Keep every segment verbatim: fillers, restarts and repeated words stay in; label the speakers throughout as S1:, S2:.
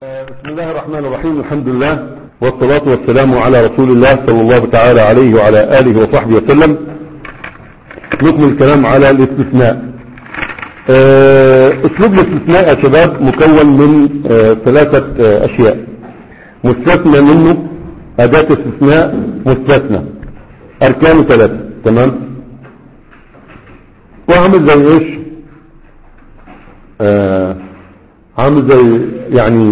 S1: بسم الله الرحمن الرحيم. الحمد لله والصلاة والسلام على رسول الله صلى الله تعالى عليه وعلى آله وصحبه وسلم. نكمل الكلام على الاستثناء. اسلوب الاستثناء يا شباب مكون من ثلاثة اشياء. مستثنى منه، اداة استثناء، مستثنى. اركان ثلاثة. تمام. وعامل زي ايش؟ آه عامل زي يعني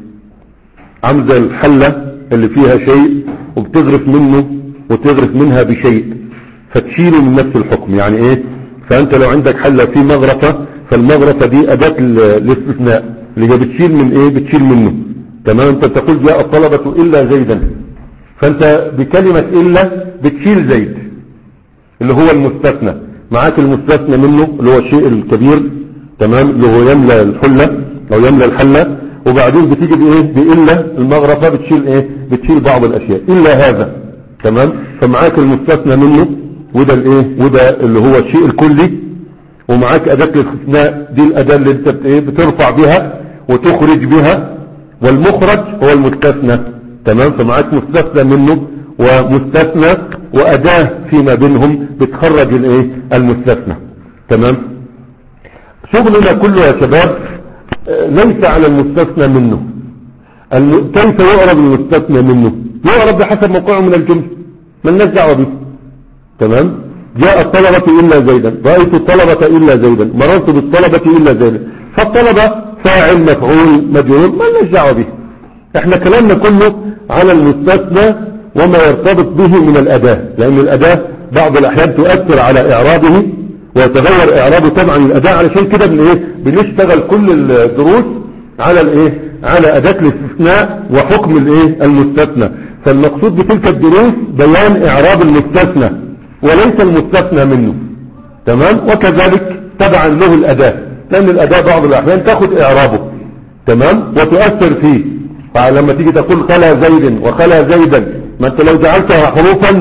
S1: عامل زي الحلة اللي فيها شيء وبتغرف منه وتغرف منها بشيء فتشيله من نفس الحكم. يعني ايه؟ فانت لو عندك حلة في مغرفة، فالمغرفة دي اداة الاستثناء اللي هي بتشيل من ايه؟ بتشيل منه. تمام. انت تقول جاء الطلبة الا زيدا، فانت بكلمة الا بتشيل زيد اللي هو المستثنى. معاك المستثنى منه اللي هو الشيء الكبير، تمام، اللي هو يملى الحلة او يملى الحلة، وبعدين بتيجي بايه؟ بإلا المغرفة بتشيل ايه؟ بتشيل بعض الاشياء الا هذا. تمام. فمعاك المستثنى منه وده الايه؟ وده اللي هو الشيء الكلي، ومعاك اداة الاستثناء دي الاداة اللي انت ايه؟ بترفع بها وتخرج بها، والمخرج هو المستثنى. تمام. فمعاك مستثنى منه ومستثنى واداة فيما بينهم بتخرج الايه؟ المستثنى. تمام. شغلنا كله يا شباب ليس على المستثنى منه. كيف يعرب المستثنى منه؟ يعرب بحسب موقعه من الجنس، مالناش دعوه به. تمام. جاء الطلبة الا زيدا، رأيت الطلبة الا زيدا، مررت بالطلبة الا زيدا. فالطلبة فاعل مفعول مجرور مالناش دعوه به. احنا كلامنا كله على المستثنى وما يرتبط به من الاداة، لان الاداة بعض الاحيان تؤثر على اعرابه ويتغير اعرابه طبعا الاداء. علشان كده بن ايه؟ بنشتغل كل الدروس على الايه؟ على اداة الاستثناء وحكم الايه؟ المستثنى. فالمقصود بتلك الدروس بيان اعراب المستثنى وليس المستثنى منه. تمام. وكذلك تبعا له الاداة، لان الاداة بعض الاحيان تاخد اعرابه، تمام، وتؤثر فيه. فلما تيجي تقول خلا زيد وخلا زيدا، ما انت لو جعلتها حروفا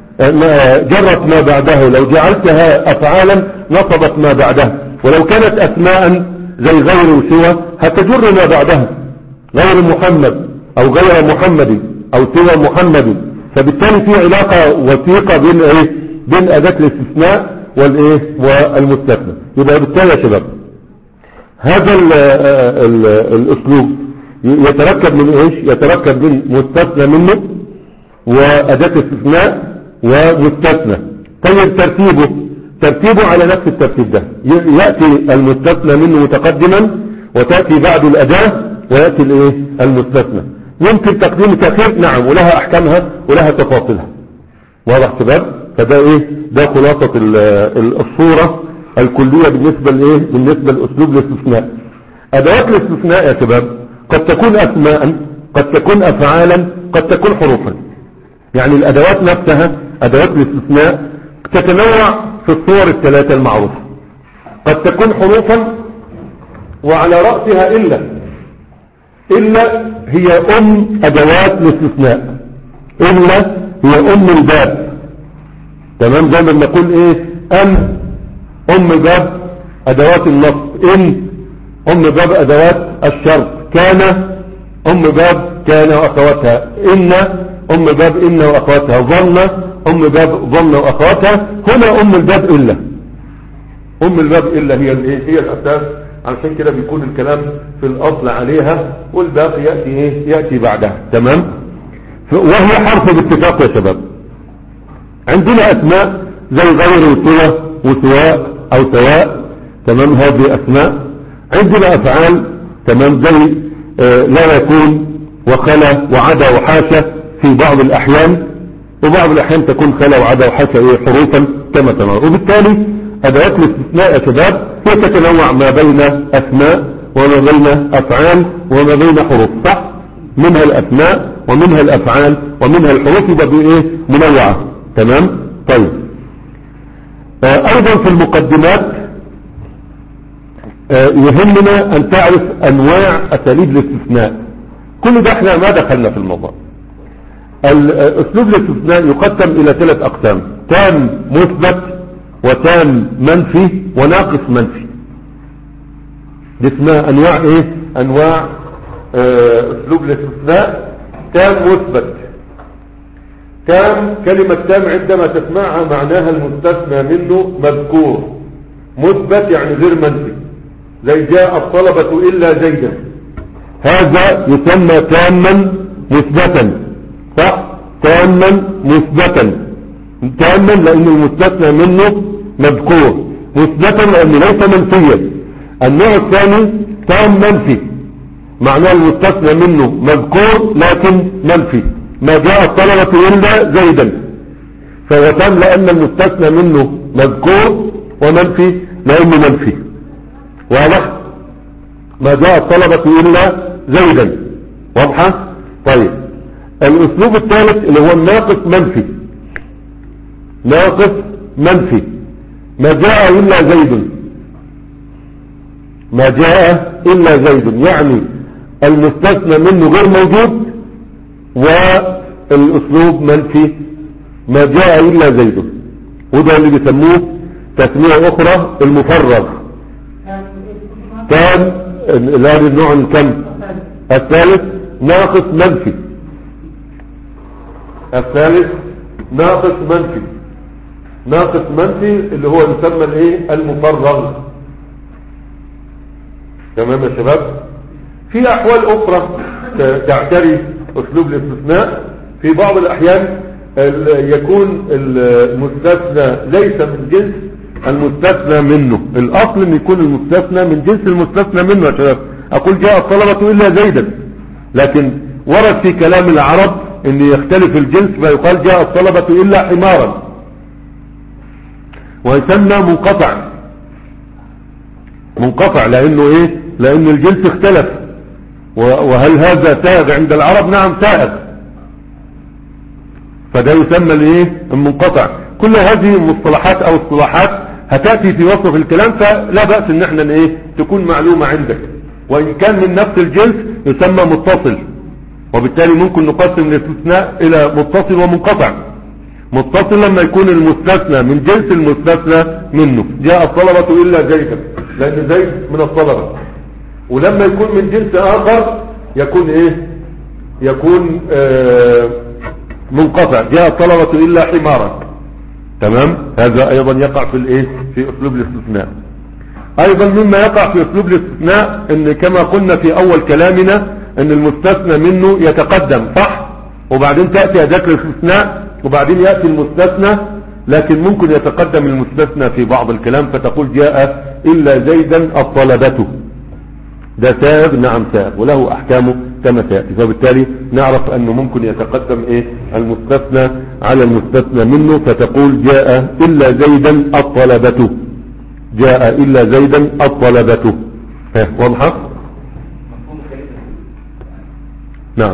S1: جرت ما بعده، لو جعلتها افعالا نصبت ما بعدها، ولو كانت اسماء زي غير وسوى هتجر ما بعدها، غير محمد او غير محمد او سوى محمد. فبالتالي في علاقة وثيقة بين ايه؟ بين اداة الاستثناء والايه؟ والمستثنى. يبقى بالتالي يا شباب هذا ال ال الاسلوب يتركب من ايش؟ يتركب من مستثنى منه واداة استثناء ومستثنى. طيب ترتيبه ترتيبه على نفس الترتيب ده. يأتي المستثنى منه متقدما، وتأتي بعد الأداة، ويأتي الايه؟ المستثنى. يمكن تقديم تأخير، نعم، ولها أحكامها ولها تفاصيلها. واضح شباب؟ فده ايه؟ ده خلاصة الصورة الكلية بالنسبة لايه؟ بالنسبة لأسلوب الاستثناء. أدوات الاستثناء يا شباب قد تكون أسماء، قد تكون أفعالا، قد تكون حروفا. يعني الادوات نفسها ادوات الاستثناء تتنوع في الصور الثلاثة المعروفة. قد تكون حروفا وعلى رأسها إلا. إلا هي ام ادوات الاستثناء. إلا هي ام الباب. تمام. زي ما بنقول ايه؟ ام ام باب ادوات النصب، ان ام باب ادوات الشرط، كان ام باب كان واخواتها، ان ام باب ان واخواتها، ظن ام باب ظن واخواتها. هنا ام الباب الا. ام الباب الا هي الايه؟ هي الاساس. علشان كده بيكون الكلام في الاصل عليها، والباقي ياتي ايه؟ ياتي بعدها. تمام. وهي حرف باتفاق يا شباب. عندنا اسماء زي غير وسوى وسواء او سواء. تمام. هذه اسماء. عندنا افعال، تمام، زي آه لا يكون وخلا وعدا وحاشا في بعض الأحيان، وبعض الأحيان تكون خلا وعدا وحاشا ايه؟ حروفا كما تنوع. وبالتالي أدوات الاستثناء يا شباب هي تتنوع ما بين أسماء وما بين أفعال وما بين حروف، صح؟ منها الأسماء ومنها الأفعال ومنها الحروف، يبقى ايه؟ منوعة. تمام. طيب آه أيضا في المقدمات آه يهمنا أن تعرف أنواع أساليب الاستثناء. كل ده احنا ما دخلنا في الموضوع. الاسلوب الاستثناء يقسم الى ثلاث اقسام: تام مثبت، وتام منفي، وناقص منفي. دي اسمها انواع ايه؟ انواع اسلوب الاستثناء تام مثبت. تام، كلمة تام عندما تسمعها معناها المستثنى منه مذكور، مثبت يعني غير منفي، زي جاء الطلبة إلا زيدا، هذا يسمى تاما مثبتا، صح؟ تاما مثبتا، تاما لأن المستثنى منه مذكور، مثبتا لأنه ليس منفيا. النوع الثاني تام منفي، معناه المستثنى منه مذكور لكن منفي، ما جاء الطلبة إلا زيدا، فهو تام لأن المستثنى منه مذكور، ومنفي لأنه منفي. واضح؟ ما جاء الطلبة إلا زيدا، واضحة؟ طيب الأسلوب الثالث اللي هو الناقص منفي. ناقص منفي، ما جاء إلا زيد، ما جاء إلا زيد يعني المستثنى منه غير موجود والأسلوب منفي، ما جاء إلا زيد، وده اللي بيسموه تسمية أخرى المفرغ. كان هذا النوع الكم الثالث ناقص منفي، الثالث ناقص منفي، ناقص منفي اللي هو يسمى الايه المفرغ. تمام يا شباب؟ في احوال اخرى تعتري اسلوب الاستثناء، في بعض الاحيان يكون المستثنى ليس من جنس المستثنى منه، الاصل ان يكون المستثنى من جنس المستثنى منه يا شباب. اقول جاء الطلبة الا زيدا، لكن ورد في كلام العرب ان يختلف الجنس فيقال جاء الطلبة الا حمارا، ويسمى منقطع، منقطع لانه ايه؟ لان الجنس اختلف. وهل هذا سائغ عند العرب؟ نعم سائغ، فده يسمى الايه المنقطع. كل هذه المصطلحات او اصطلاحات هتأتي في وصف الكلام، فلا بأس ان احنا ايه تكون معلومة عندك. وان كان من نفس الجنس يسمى متصل، وبالتالي ممكن نقسم الاستثناء الى متصل ومنقطع. متصل لما يكون المستثنى من جنس المستثنى منه، جاء الطلبة الا زيدا لان زيد من الطلبة. ولما يكون من جنس اخر يكون ايه؟ يكون آه منقطع، جاء الطلبة الا حمارا. تمام؟ هذا ايضا يقع في الايه في اسلوب الاستثناء. ايضا مما يقع في اسلوب الاستثناء ان كما قلنا في اول كلامنا ان المستثنى منه يتقدم، صح؟ وبعدين تأتي اداة الاستثناء وبعدين يأتي المستثنى، لكن ممكن يتقدم المستثنى في بعض الكلام فتقول جاء الا زيدا الطلبة، ده سائغ، نعم سائغ وله احكامه كما سيأتي. فبالتالي نعرف انه ممكن يتقدم ايه المستثنى على المستثنى منه، فتقول جاء الا زيدا الطلبة، جاء الا زيدا الطلبة. ها واضحة؟ نعم.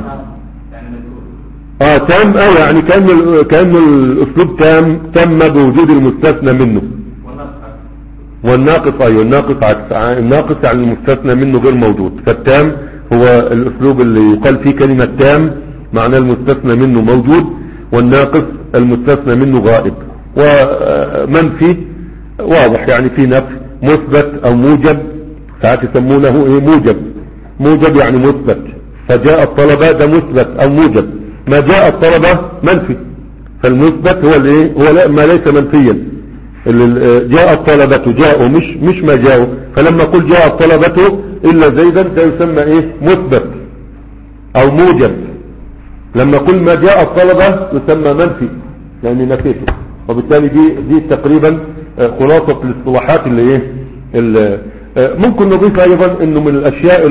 S1: اه تام، اه يعني كان كان الاسلوب تام تم بوجود المستثنى منه. والناقص ايوه الناقص عكس، الناقص يعني المستثنى منه غير موجود. فالتام هو الاسلوب اللي يقال فيه كلمة تام معنى المستثنى منه موجود، والناقص المستثنى منه غائب. ومنفي واضح يعني في نفي، مثبت او موجب ساعات يسمونه ايه موجب، موجب يعني مثبت. فجاء الطلبة ده مثبت او موجب، ما جاء الطلبة منفي، فالمثبت هو الايه هو ما ليس منفيا. جاء الطلبة جاءوا مش مش ما جاءوا، فلما قل جاء الطلبة الا زيدا ده يسمى ايه مثبت او موجب. لما قل ما جاء الطلبة يسمى منفي لاني نفيته. وبالتالي دي دي تقريبا خلاصة الاصطلاحات اللي ايه اللي ممكن نضيف ايضا انه من الاشياء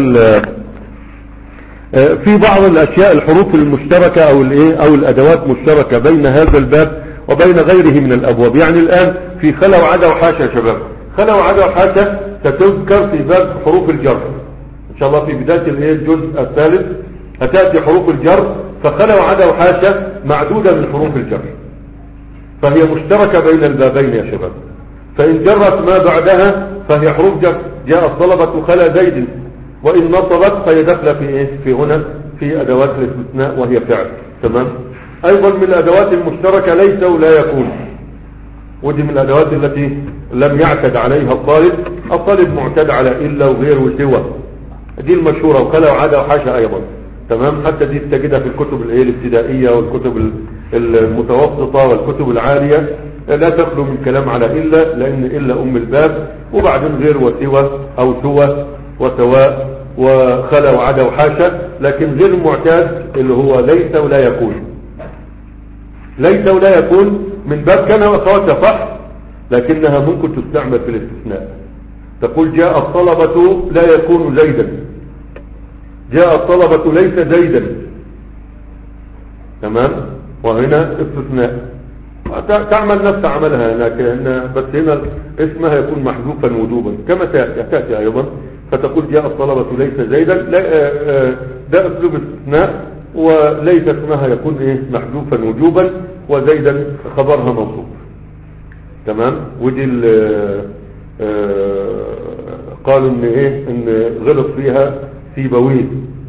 S1: في بعض الاشياء الحروف المشتركة او الايه او الادوات مشتركة بين هذا الباب وبين غيره من الابواب. يعني الان في خلا وعدا وحاشا يا شباب، خلا وعدا وحاشا ستذكر في باب حروف الجر ان شاء الله في بداية الايه الجزء الثالث هتأتي حروف الجر. فخلا وعدا وحاشا معدودة من حروف الجر، فهي مشتركة بين البابين يا شباب. فإن جرت ما بعدها فهي حروف جر، جاء الطلبة خلا زيد، وإن نصبت فهي داخله في إيه في هنا في أدوات الاستثناء وهي فعل. تمام. أيضا من الأدوات المشتركة ليس ولا يكون، ودي من الأدوات التي لم يعتد عليها الطالب. الطالب معتد على إلا وغير وسوى، دي المشهورة، وخلا وعادة وحاشا ايضا. تمام. حتى دي تجدها في الكتب الايه الابتدائية والكتب المتوسطة والكتب العالية، لا تخلو من كلام على إلا، لأن إلا أم الباب، وبعدين غير وسوى أو سوى وسواء وخلا وعدا وحاشا. لكن غير المعتاد اللي هو ليس ولا يكون. ليس ولا يكون من باب كان وأخواتها صح، لكنها ممكن تستعمل في الاستثناء. تقول جاء الطلبة لا يكون زيدا، جاء الطلبة ليس زيدا. تمام. وهنا استثناء تعمل نفس عملها هناك، بس هنا اسمها يكون محذوفا وجوبا كما تأتي أيضا. فتقول جاء الطلبة ليس زيدا، ده أسلوب استثناء، وليس اسمها يكون إيه محذوفا وجوبا، وزيدا خبرها منصوب. تمام. ودي قالوا ان ايه ان غلط فيها سيبويه.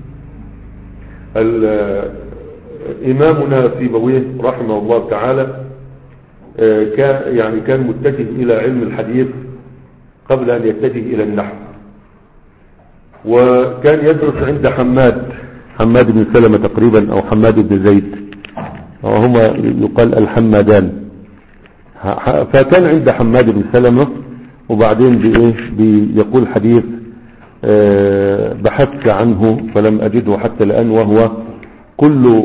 S1: إمامنا سيبويه رحمه الله تعالى كان يعني كان متجه إلى علم الحديث قبل أن يتجه إلى النحو، وكان يدرس عند حماد حماد بن سلمة تقريبا أو حماد بن زيد، وهما يقال الحمادان. فكان عند حماد بن سلمة، وبعدين بإيه بيقول حديث بحثت عنه فلم أجده حتى الآن، وهو كل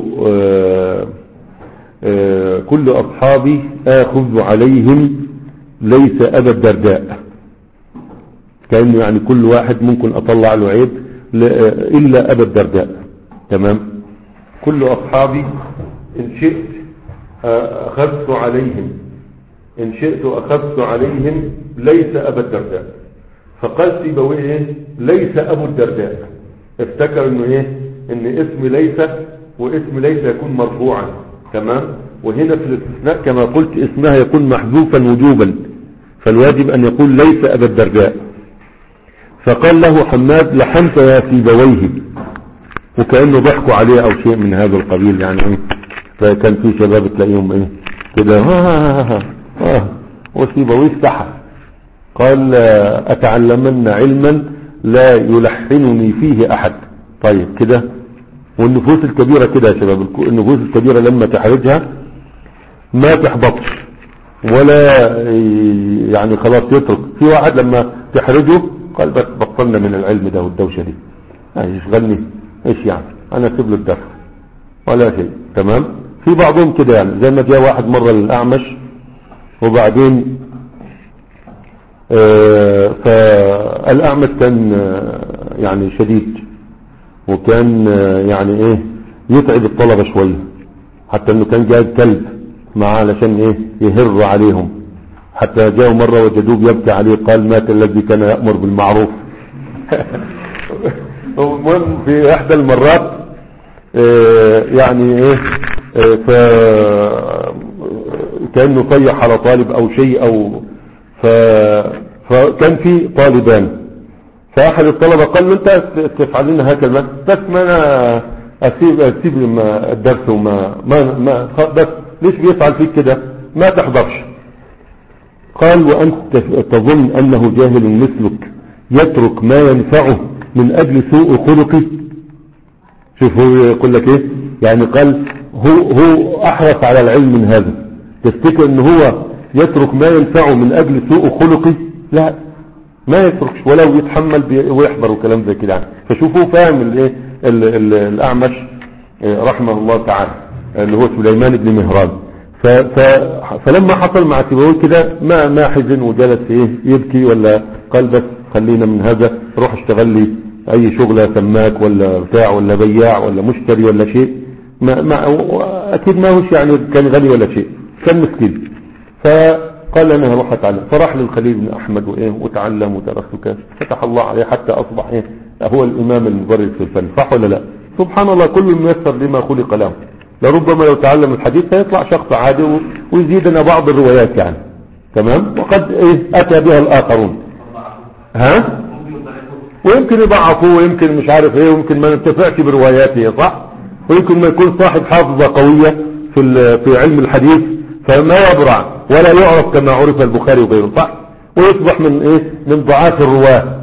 S1: كل أصحابي آخذ عليهم ليس أبا الدرداء. كأنه يعني كل واحد ممكن أطلع له عيب إلا أبا الدرداء. تمام. كل أصحابي إن شئت أخذت عليهم إن شئت أخذت عليهم ليس أبا الدرداء. فقال سيبويه ليس أبو الدرداء، افتكر إنه إيه إن اسم ليس واسم ليس يكون مرفوعا. تمام. وهنا في الاستثناء كما قلت اسمها يكون محذوفا وجوبا، فالواجب أن يقول ليس أبا الدرداء. فقال له حماد لحنت يا سيبويه، وكأنه ضحكوا عليه أو شيء من هذا القبيل يعني ايه. فكان في شباب تلاقيهم ايه كده ها ها وسيبويه استحى، قال أتعلمن علما لا يلحنني فيه أحد. طيب كده. والنفوس الكبيرة كده يا شباب، النفوس الكبيرة لما تحرجها ما تحبطش ولا يعني خلاص يترك. في واحد لما تحرجه قال بس بطلنا من العلم ده والدوشة دي، يشغلني ايش يعني، انا اسيب له الدرس ولا شيء. تمام. في بعضهم كده يعني، زي ما جاء واحد مرة للأعمش، وبعدين آه فالأعمش كان آه يعني شديد، وكان آه يعني ايه يتعب الطلبة شوية، حتى انه كان جايب كلب معاه علشان ايه يهر عليهم. حتى جاءوا مرة وجدوه يبكي عليه، قال مات الذي كان يأمر بالمعروف. المهم في احدى المرات آه يعني ايه آه ف كأنه طيح على طالب او شيء، او ف... فكان في طالبان، فاحد الطلبة قال له انت تفعل لنا هكذا، بس ما انا اسيب اسيب الدرس وما ما ما بس ليش بيفعل فيك كده ما تحضرش. قال وانت تظن انه جاهل مثلك يترك ما ينفعه من اجل سوء خلقه. شوف هو يقول لك ايه يعني، قال هو هو احرص على العلم من هذا، تفتكر ان هو يترك ما ينفعه من اجل سوء خلقه؟ لا، ما يتركش ولو يتحمل ويحضر وكلام زي كده يعني. فشوفوا فاهم الايه الاعمش رحمه الله تعالى اللي هو سليمان بن مهران. ف ف فلما حصل مع سيبويه كده ما ما حزن وجلس ايه يبكي، ولا قال بس خلينا من هذا، روح اشتغل لي اي شغله سماك ولا بتاع ولا بياع ولا مشتري ولا شيء. ما, ما اكيد ما هوش يعني كان غني ولا شيء، كان مسكين. فقال انا هروح اتعلم، فراح للخليل بن احمد وايه وتعلم ودرس وكذا، فتح الله عليه حتى اصبح ايه هو الامام المبرز في الفن. صح ولا لا؟ سبحان الله، كل ميسر لما خلق له. لربما لو تعلم الحديث سيطلع شخص عادي ويزيدنا بعض الروايات يعني. تمام. وقد ايه اتى بها الاخرون ها، ويمكن يضعفوه ويمكن مش عارف ايه، ويمكن ما ننتفعش برواياته صح، ويمكن ما يكون صاحب حافظة قوية في في علم الحديث فما يبرع ولا يعرف كما عرف البخاري وغيره صح، ويصبح من ايه من ضعاف الرواه.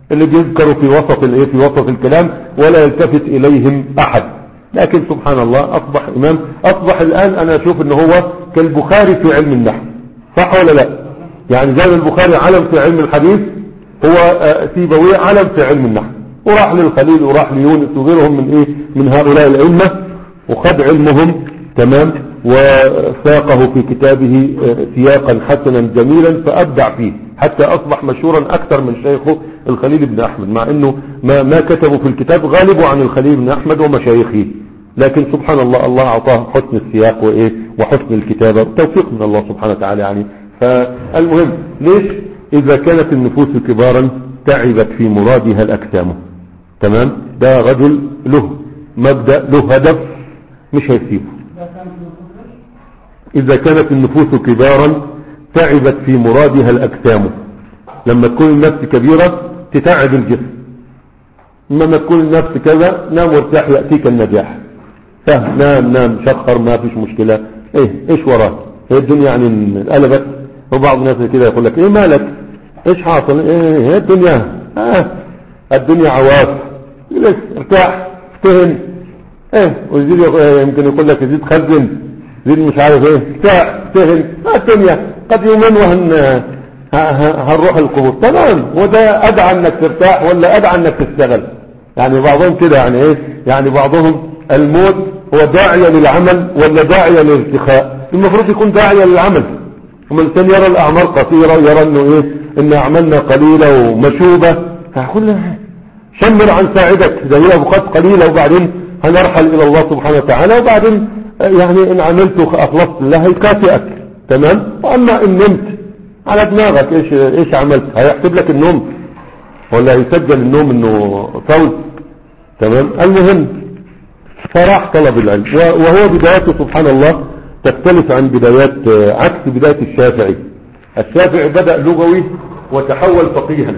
S1: اللي بيذكروا في وسط الايه في وسط الكلام ولا يلتفت اليهم احد. لكن سبحان الله اصبح امام، اصبح الان انا اشوف ان هو كالبخاري في علم النحو، صح ولا لا؟ يعني زي البخاري علم في علم الحديث، هو سيبويه علم في علم النحو، وراح للخليل وراح ليونس وغيرهم من ايه من هؤلاء الائمه وخد علمهم تمام، وساقه في كتابه سياقا حسنا جميلا فابدع فيه حتى اصبح مشهورا اكثر من شيخه الخليل بن احمد، مع انه ما, ما كتبوا في الكتاب غالبه عن الخليل بن احمد ومشايخه، لكن سبحان الله الله اعطاه حسن السياق وايه وحسن الكتابه، توفيق من الله سبحانه وتعالى يعني. فالمهم ليش؟ اذا كانت النفوس كبارا تعبت في مرادها الاجسام، تمام، ده رجل له مبدأ له هدف مش هيسيبه. إذا كانت النفوس كبارا تعبت في مرادها الأجسام، لما تكون النفس كبيرة تتعب الجسم، لما تكون النفس كذا نام وارتاح يأتيك النجاح، سهل نام نام شخر ما فيش مشكلة، ايه ايش وراه، ايه الدنيا يعني انقلبت. وبعض الناس كده يقول لك ايه مالك ايش حاصل، ايه, إيه الدنيا آه الدنيا عواف، ليش ارتاح افتهن ايه، ويزيد يمكن يقول لك يزيد خزن زيد مش عارف ايه ارتاح افتهن، ما الدنيا قد يومين وهن هنروح القبور، تمام، وده ادعى انك ترتاح ولا ادعى انك تشتغل؟ يعني بعضهم كده يعني ايه، يعني بعضهم الموت هو داعية للعمل ولا داعية للارتخاء؟ المفروض يكون داعية للعمل. ومن الانسان يرى الاعمار قصيرة، يرى انه ايه ان اعمالنا قليلة ومشوبة، هقول له شمر عن ساعدك، ده هي اوقات قليلة وبعدين هنرحل الى الله سبحانه وتعالى، وبعدين يعني ان عملت اخلصت الله هيكافئك، تمام. واما ان نمت على دماغك ايش ايش عملت، هيحسب لك النوم ولا هيسجل النوم انه فوز، تمام. المهم فراح طلب العلم، وهو بدايته سبحان الله تختلف عن بدايات عكس بداية الشافعي. الشافعي بدأ لغوي وتحول فقيها،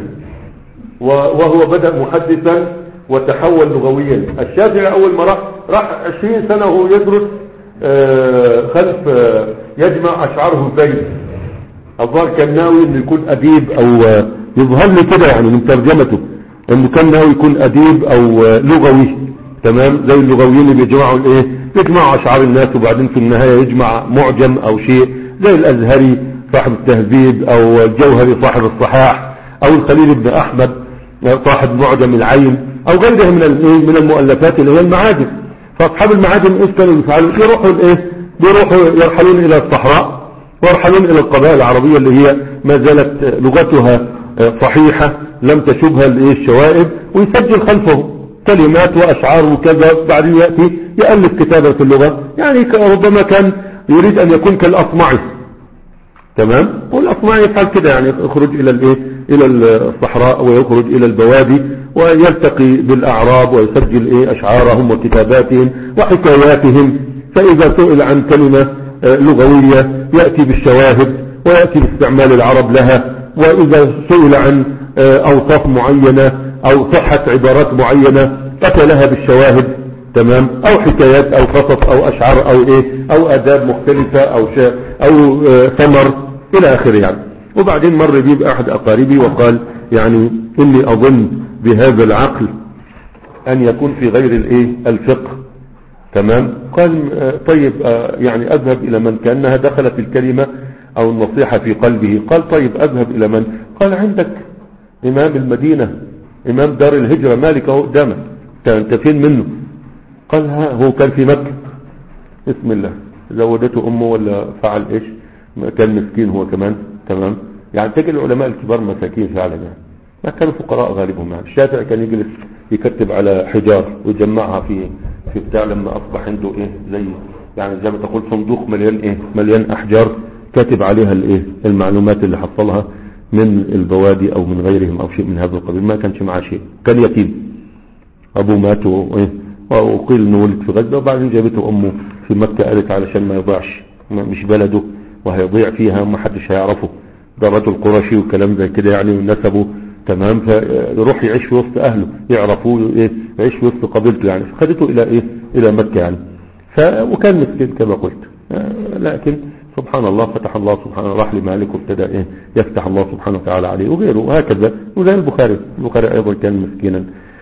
S1: وهو بدأ محدثا وتحول لغويا. الشافعي اول ما راح راح عشرين سنة وهو يدرس خلف يجمع اشعاره زيد، الظاهر كان ناوي انه يكون اديب، او يظهر لي كده يعني من ترجمته انه كان ناوي يكون اديب او لغوي، تمام، زي اللغويين اللي بيجمعوا الايه يجمعوا اشعار الناس وبعدين في النهاية يجمع معجم او شيء، زي الازهري صاحب التهذيب، او الجوهري صاحب الصحاح، او الخليل بن احمد صاحب معجم العين، او غيره من من المؤلفات اللي هي المعاجم. فاصحاب المعاجم ايش كانوا يفعلوا؟ يروحوا الايه بيروحوا يرحلون الى الصحراء ويرحلون الى القبائل العربية اللي هي ما زالت لغتها صحيحة لم تشبها الايه الشوائب، ويسجل خلفه كلمات واشعار وكذا، بعدين يأتي يألف كتابة في اللغة. يعني ربما كان يريد ان يكون كالأصمعي، تمام، والأصمعي يفعل كده، يعني يخرج الى الايه الى الصحراء ويخرج الى البوادي ويلتقي بالاعراب ويسجل ايه اشعارهم وكتاباتهم وحكاياتهم. فاذا سئل عن كلمة لغوية يأتي بالشواهد ويأتي باستعمال العرب لها، واذا سئل عن اوصاف معينة او صحة عبارات معينة اتى لها بالشواهد، تمام، او حكايات او قصص او اشعار او ايه او اداب مختلفة او شيء او ثمر الى اخره يعني. وبعدين مر بي باحد اقاربي وقال يعني اني اظن بهذا العقل ان يكون في غير الايه الفقه، تمام. قال طيب يعني اذهب الى من؟ كأنها دخلت الكلمة او النصيحة في قلبه. قال طيب اذهب الى من؟ قال عندك امام المدينة، امام دار الهجرة، مالك اهو قدامك، انت فين منه؟ قال ها هو كان في مكة، بسم الله، زودته امه ولا فعل ايش، كان مسكين هو كمان، تمام. يعني تجد العلماء الكبار مساكين فعلا، يعني ما كانوا فقراء غالبهم. يعني الشافعي كان يجلس يكتب على حجار ويجمعها في في بتاع، لما اصبح عنده ايه زي يعني زي ما تقول صندوق مليان ايه مليان احجار كاتب عليها الايه المعلومات اللي حصلها من البوادي او من غيرهم او شيء من هذا القبيل. ما كانش معاه شيء، كان يتيم، ابوه مات وايه وقيل انه ولد في غزة، وبعدين جابته امه في مكة، قالت علشان ما يضيعش، مش بلده وهيضيع فيها وما حدش هيعرفه، ده رجل قرشي وكلام زي كده يعني ونسبه، تمام، فيروح يعيش في وسط اهله يعرفوه ايه يعيش في وسط قبيلته يعني. فخدته الى ايه الى مكة يعني. ف وكان مسكين كما قلت، لكن سبحان الله فتح الله سبحانه، راح لمالك وابتدى ايه يفتح الله سبحانه وتعالى عليه وغيره وهكذا. وزي البخاري البخاري ايضا كان مسكينا،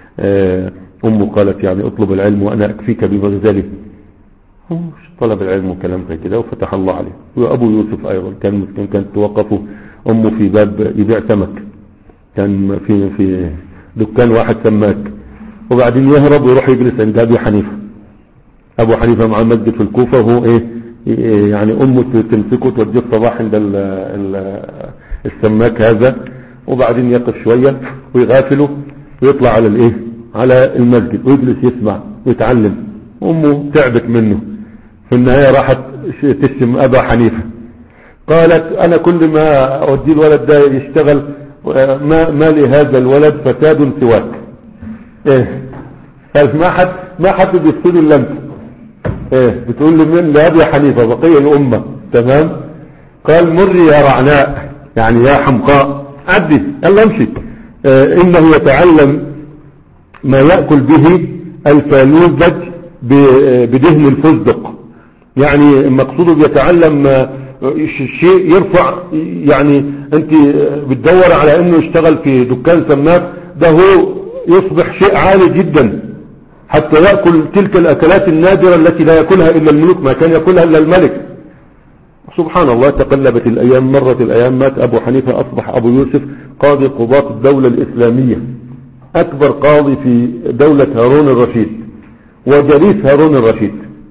S1: امه قالت يعني اطلب العلم وانا اكفيك بمغزله، مش طلب العلم وكلام زي كده وفتح الله عليه. وابو يوسف ايضا كان مسكين، كانت توقفه امه في باب يبيع سمك، كان في في دكان واحد سماك، وبعدين يهرب ويروح يجلس عند ابي حنيفه. ابو حنيفه مع المسجد في الكوفه، وهو ايه يعني امه تمسكه توديه الصباح عند ال ال السماك هذا، وبعدين يقف شويه ويغافله ويطلع على الايه على المسجد ويجلس يسمع ويتعلم. امه تعبت منه، في النهايه راحت تشتم ابا حنيفه، قالت انا كل ما اودي الولد ده يشتغل ما, ما لهذا الولد فساد سواك. ايه قالت ما حد ما حد بيفسد الا انت. ايه بتقول لي من لابي حنيفه بقيه الامه تمام. قال مري يا رعناء يعني يا حمقاء عدي يلا امشي. اه انه يتعلم ما ياكل به الفالوذج بدهن الفستق، يعني مقصوده بيتعلم شيء يرفع، يعني انت بتدور على انه يشتغل في دكان سماك، ده هو يصبح شيء عالي جدا حتى يأكل تلك الاكلات النادرة التي لا يأكلها الا الملوك، ما كان يأكلها الا الملك. سبحان الله تقلبت الايام، مرت الايام، مات ابو حنيفة، اصبح ابو يوسف قاضي قضاة الدولة الاسلامية، اكبر قاضي في دولة هارون الرشيد وجريس هارون الرشيد،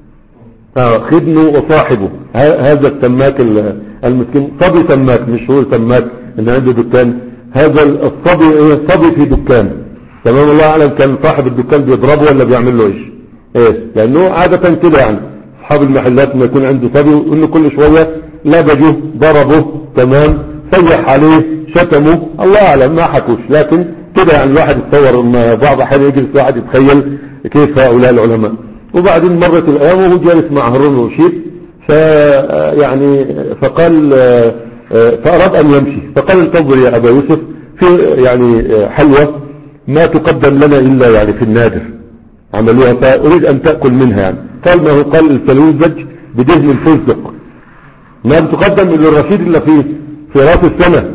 S1: خدنه وصاحبه هذا السماك المسكين، صبي سماك مش هو سماك ان عنده دكان، هذا الصبي ايه صبي في دكان تمام. الله اعلم كان صاحب الدكان بيضربه ولا بيعمل له ايش ايه، لانه عادة كده يعني اصحاب المحلات ما يكون عنده صبي وانه كل شوية لبجه ضربه تمام، سيح عليه شتمه، الله اعلم ما حكوش، لكن كده يعني الواحد يتصور ان بعض احيانا يجلس واحد يتخيل كيف هؤلاء العلماء. وبعدين مرت الايام وهو جالس مع هارون الرشيد، ف يعني فقال فاراد ان يمشي، فقال انتظر يا ابا يوسف في يعني حلوى ما تقدم لنا الا يعني في النادر عملوها فاريد ان تاكل منها يعني. قال ما هو؟ قال الفلوذج بدهن الفستق ما بتقدم للرشيد الا في في راس السنه.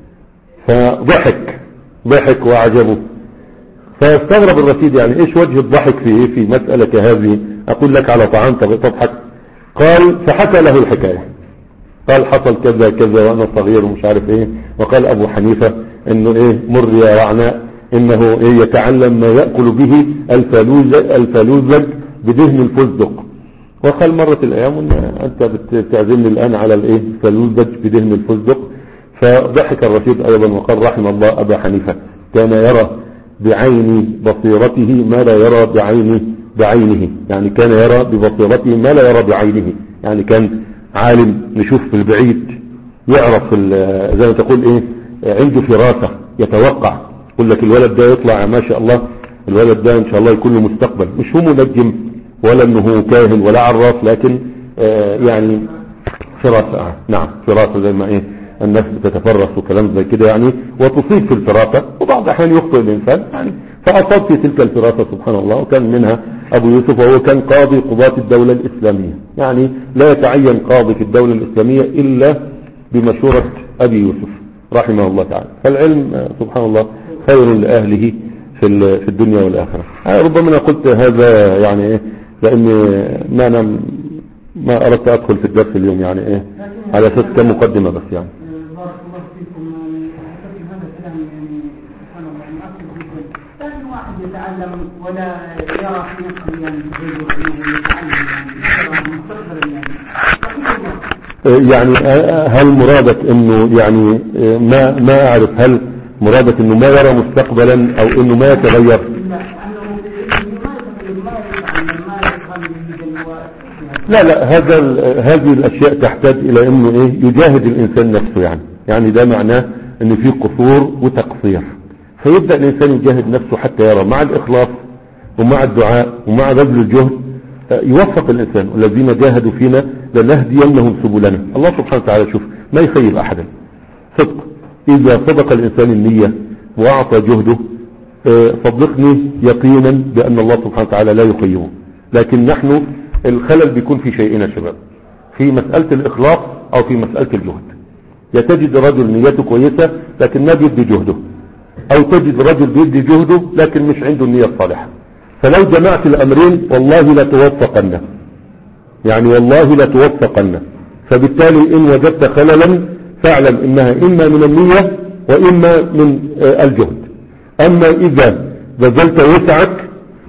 S1: فضحك ضحك واعجبه، فاستغرب الرشيد يعني ايش وجه الضحك في ايه في مسألة كهذه، اقول لك على طعام تضحك. قال فحكى له الحكاية، قال حصل كذا كذا وانا صغير ومش عارف ايه، وقال ابو حنيفة انه ايه مر يا رعناء انه ايه يتعلم ما يأكل به الفالوذج بدهن الفستق. وقال مرت الايام ان انت بتعزمني الان على الايه الفالوذج بدهن الفستق. فضحك الرشيد ايضا وقال رحم الله ابا حنيفة كان يرى بعين بصيرته ما لا يرى بعينه بعينه يعني كان يرى ببصيرته ما لا يرى بعينه، يعني كان عالم نشوف في البعيد، يعرف زي ما تقول ايه عنده فراسة، يتوقع، يقول لك الولد ده يطلع ما شاء الله الولد ده ان شاء الله يكون له مستقبل، مش هو منجم ولا انه كاهن ولا عراف، لكن آه يعني فراسة آه. نعم فراسة زي ما ايه الناس بتتفرس وكلام زي كده يعني، وتصيب في الفراسة وبعض الاحيان يخطئ الانسان يعني، فاصاب في تلك الفراسة سبحان الله. وكان منها ابو يوسف وهو كان قاضي قضاة الدولة الاسلامية، يعني لا يتعين قاضي في الدولة الاسلامية الا بمشورة ابي يوسف رحمه الله تعالى. فالعلم سبحان الله خير لاهله في في الدنيا والاخرة. ربما انا قلت هذا يعني ايه لان ما انا ما اردت ادخل في الدرس اليوم يعني ايه على اساس كمقدمة بس يعني.
S2: بارك الله فيكم. يعني هذا الكلام يعني سبحان الله يعني اكثر جدا، لكن واحد يتعلم ولا يرى في نفسه يعني انه يتعلم يعني مستقبلا يعني.
S1: يعني هل مرادك انه يعني ما ما اعرف هل مرادك انه ما يرى مستقبلا او انه ما يتغير؟ لا لا هذا هذه الاشياء تحتاج الى انه ايه يجاهد الانسان نفسه يعني، يعني ده معناه ان في قصور وتقصير، فيبدأ الانسان يجاهد نفسه حتى يرى مع الاخلاص ومع الدعاء ومع بذل الجهد يوفق الانسان. والذين جاهدوا فينا لنهدينهم سبلنا. الله سبحانه وتعالى شوف ما يخيب احدا، صدق اذا صدق الانسان النية واعطى جهده صدقني يقينا بان الله سبحانه وتعالى لا يخيبه. لكن نحن الخلل بيكون في شيئنا شباب، في مسألة الإخلاص أو في مسألة الجهد. يا تجد رجل نيته كويسة لكن ما بيدي جهده، أو تجد رجل بيدي جهده لكن مش عنده النية الصالحة. فلو جمعت الأمرين والله لا توفقن، يعني والله لا توفقن. فبالتالي إن وجدت خللا فاعلم إنها إما من النية وإما من الجهد. أما إذا بذلت وسعك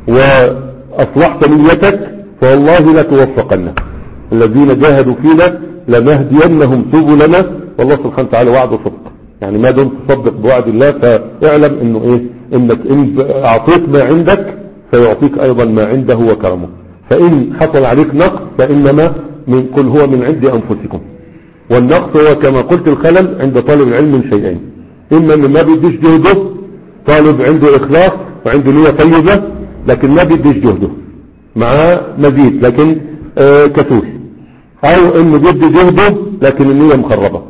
S1: وأصلحت نيتك فوالله لا توفقن. الذين جاهدوا فينا لنهدينهم سبلنا، والله سبحانه وتعالى وعده صدق. يعني ما دمت تصدق بوعد الله فاعلم انه ايه، انك ان اعطيت ما عندك فيعطيك ايضا ما عنده وكرمه. فان حصل عليك نقص فانما من قل هو من عند انفسكم. والنقص هو كما قلت الخلل عند طالب العلم من شيئين: اما من ما بيديش جهده، طالب عنده اخلاص وعنده نية طيبة لكن ما بيديش جهده، معاه مزيد لكن آه كسول، او انه بيدي جهده لكن النية مخربة.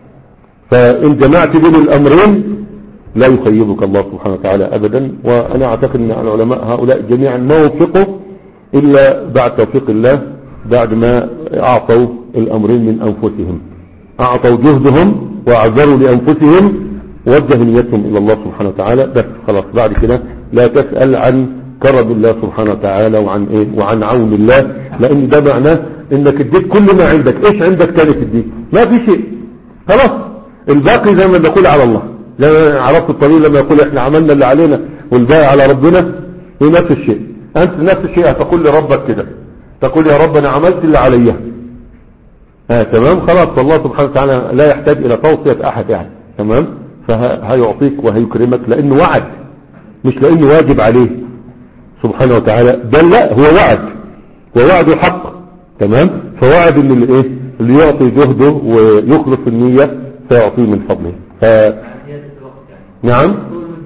S1: فان جمعت بين الامرين لا يخيبك الله سبحانه وتعالى ابدا. وانا اعتقد ان العلماء هؤلاء جميعا ما وفقوا الا بعد توفيق الله، بعد ما اعطوا الامرين من انفسهم، اعطوا جهدهم واعذروا لانفسهم ووجهوا نيتهم الى الله سبحانه وتعالى. بس خلاص بعد كده لا تسأل عن كرم الله سبحانه وتعالى وعن ايه وعن عون الله، لان ده معناه انك اديت كل ما عندك. ايش عندك تاني تديه؟ ما في شيء، خلاص الباقي زي ما نقول على الله. لما عرفت الطريق لما يقول احنا عملنا اللي علينا والباقي على ربنا، هي نفس الشيء. انت نفس الشيء هتقول لربك كده، تقول يا رب انا عملت اللي عليا، اه تمام خلاص. والله سبحانه وتعالى لا يحتاج الى توصية احد يعني، تمام. فهيعطيك وهيكرمك لانه وعد، مش لانه واجب عليه سبحانه وتعالى، بل لا هو وعد ووعده حق، تمام. فوعد ان اللي ايه اللي يعطي جهده ويخلص النية سيعطيه من فضله. ف... نعم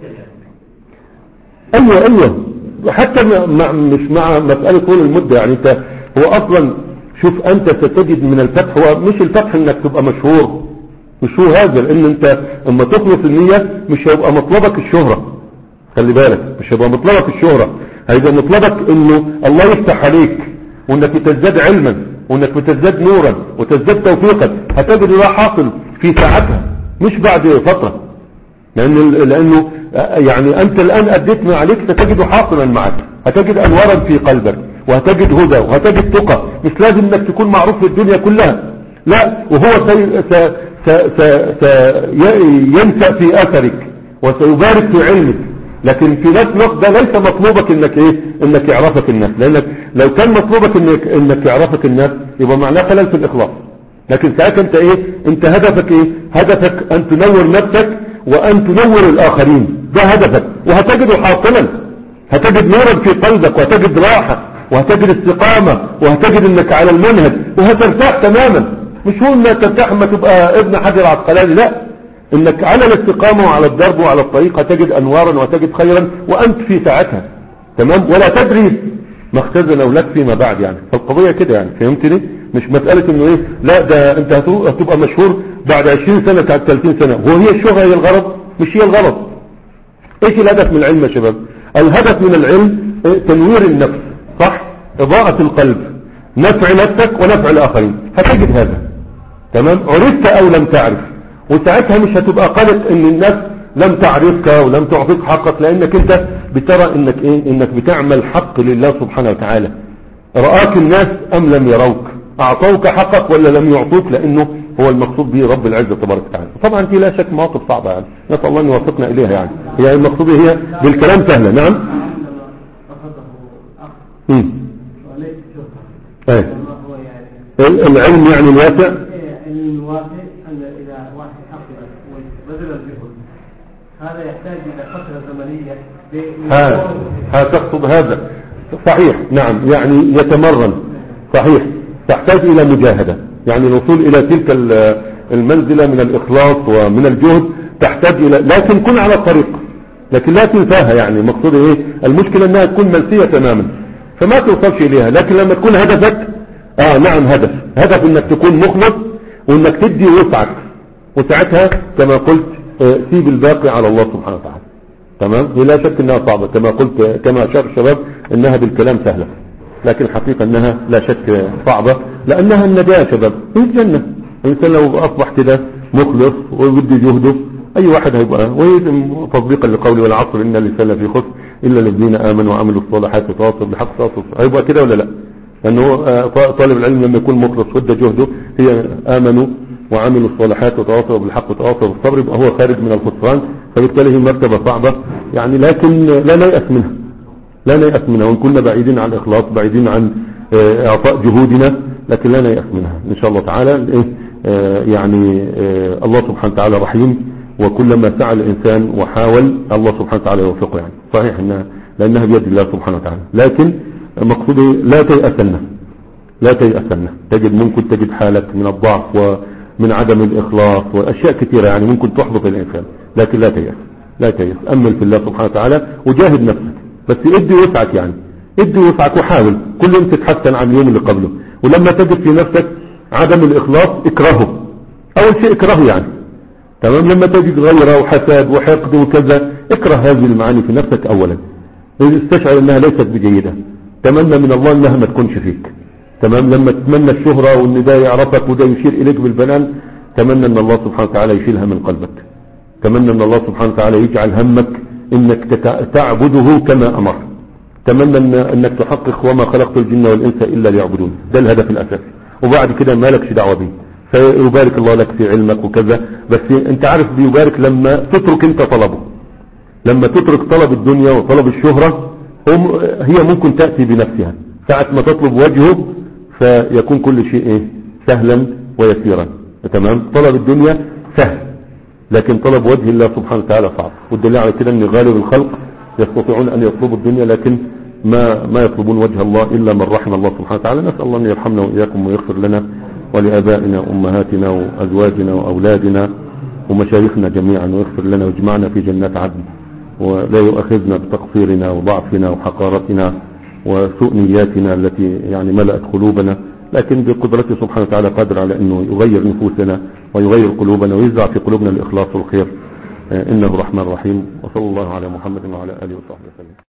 S1: ايوه ايوه حتى مع مش مع مسألة طول المدة. يعني انت هو اصلا شوف انت ستجد من الفتح، هو مش الفتح انك تبقى مشهور، مش هو هذا، لان انت اما تخلص النية مش هيبقى مطلبك الشهرة، خلي بالك مش هيبقى مطلبك الشهرة، هيبقى مطلبك انه الله يفتح عليك وانك بتزداد علما وانك بتزداد نورا وتزداد توفيقا. هتجد ده حاصل في ساعتها مش بعد فترة، لأن لانه يعني انت الان اديت ما عليك ستجده حاصلا معك. هتجد انوارا في قلبك وهتجد هدى وهتجد تقى. مش لازم انك تكون معروف في الدنيا كلها، لا، وهو سي س س س س ينسأ في اثرك وسيبارك في علمك. لكن في نفس الوقت ده ليس مطلوبك انك ايه انك يعرفك الناس، لانك لو كان مطلوبك انك انك يعرفك الناس يبقى معناه خلل في الاخلاص. لكن ساعتها انت ايه انت هدفك ايه هدفك ان تنور نفسك وان تنور الاخرين، ده هدفك. وهتجده حاصلا، هتجد نورا في قلبك وهتجد راحة وهتجد استقامة وهتجد انك على المنهج وهترتاح تماما. مش هو انك ترتاح ما تبقى ابن حجر عسقلاني، لا، انك على الاستقامة وعلى الدرب وعلى الطريق هتجد انوارا وهتجد خيرا وانت في ساعتها، تمام. ولا تدري ما اختزنه لك فيما بعد. يعني فالقضية كده، يعني فهمتني؟ مش مسألة انه ايه لا ده انت هتبقى مشهور بعد عشرين سنة بعد ثلاثين سنة. هو هي الشهرة هي الغرض؟ مش هي الغرض. ايش الهدف من العلم يا شباب؟ الهدف من العلم تنوير النفس، صح، اضاءة القلب، نفع نفسك ونفع الاخرين. هتجد هذا، تمام، عرفت او لم تعرف. وساعتها مش هتبقى قلق ان الناس لم تعرفك ولم تعطيك حقك، لانك انت بترى انك ايه انك بتعمل حق لله سبحانه وتعالى. رآك الناس ام لم يروك، اعطوك حقك ولا لم يعطوك، لانه هو المقصود به رب العزة تبارك وتعالى. طبعا دي لا شك مواقف صعبة، يعني نسأل الله ان يوفقنا اليها. يعني هي المقصود هي بالكلام سهلة. نعم امم ايه العلم يعني الواسع،
S3: الواسع ان اذا واحد حقق وبذل الجهد هذا يحتاج الى فترة زمنية.
S1: ها ها تقصد هذا صحيح. نعم يعني يتمرن، صحيح، تحتاج الى مجاهدة. يعني الوصول الى تلك المنزلة من الاخلاص ومن الجهد تحتاج الى، لكن كن على الطريق، لكن لا تنساها. يعني مقصود ايه المشكلة انها تكون منسية تماما فما توصلش اليها. لكن لما تكون هدفك اه نعم هدف هدف انك تكون مخلص وانك تدي وسعك، وساعتها كما قلت آه سيب الباقي على الله سبحانه وتعالى، تمام. ولا شك انها صعبة كما قلت، كما اشار الشباب انها بالكلام سهلة، لكن الحقيقة انها لا شك صعبة. لأنها النجاة يا شباب، هي الجنة. الإنسان لو أصبح كده مخلص ويبدي جهده، أي واحد هيبقى. وهي تطبيقا لقوله والعصر إن الإنسان لفي خسر إلا الذين آمنوا وعملوا الصالحات وتواصوا بالحق تواصوا. هيبقى كده ولا لا؟ لأنه طالب العلم لما يكون مخلص وده جهده هي آمنوا وعملوا الصالحات وتواصوا بالحق وتواصوا بالصبر، يبقى هو خارج من الخسران. فبالتالي هي مرتبة صعبة يعني، لكن لا نيأس منها، لا نيأس منها، وإن كنا بعيدين عن الإخلاص بعيدين عن إعطاء جهودنا، لكن لا نيأس منها إن شاء الله تعالى. يعني الله سبحانه وتعالى رحيم، وكلما سعى الإنسان وحاول الله سبحانه وتعالى يوفقه. يعني صحيح إنها لأنها بيد الله سبحانه وتعالى، لكن مقصودي لا تيأسنا، لا تيأسنا. تجد ممكن تجد حالك من الضعف ومن عدم الإخلاص وأشياء كثيرة يعني ممكن تحبط الإنسان، لكن لا تيأس، لا تيأس. أمل في الله سبحانه وتعالى وجاهد نفسك، بس ادي وسعك، يعني ادي وسعك وحاول كل يوم تتحسن عن اليوم اللي قبله. ولما تجد في نفسك عدم الإخلاص اكرهه، أول شيء اكرهه يعني، تمام. لما تجد غيره وحسد وحقد وكذا، اكره هذه المعاني في نفسك أولا، استشعر أنها ليست بجيدة، تمنى من الله أنها ما تكونش فيك، تمام. لما تتمنى الشهرة وان ده يعرفك وده يشير إليك بالبنان، تمنى أن الله سبحانه وتعالى يشيلها من قلبك، تمنى أن الله سبحانه وتعالى يجعل همك انك تعبده كما امر، تمنى إن انك تحقق وما خلقت الجن والانس الا ليعبدون، ده الهدف الاساسي. وبعد كده ما لكش دعوه به، فيبارك الله لك في علمك وكذا. بس انت عارف بيبارك لما تترك انت طلبه، لما تترك طلب الدنيا وطلب الشهرة، هي ممكن تأتي بنفسها ساعة ما تطلب وجهه، فيكون كل شيء ايه سهلا ويسيرا، تمام. طلب الدنيا سهل، لكن طلب وجه الله سبحانه وتعالى صعب. والدليل على كده ان غالب الخلق يستطيعون ان يطلبوا الدنيا، لكن ما ما يطلبون وجه الله الا من رحم الله سبحانه وتعالى. نسال الله ان يرحمنا واياكم ويغفر لنا ولابائنا وامهاتنا وازواجنا واولادنا ومشايخنا جميعا، ويغفر لنا ويجمعنا في جنات عدن، ولا يؤاخذنا بتقصيرنا وضعفنا وحقارتنا وسوء نياتنا التي يعني ملأت قلوبنا، لكن بقدرته سبحانه وتعالى قادر على انه يغير نفوسنا ويغير قلوبنا ويزرع في قلوبنا الاخلاص والخير، انه رحمن رحيم. وصلى الله على محمد وعلى اله وصحبه وسلم.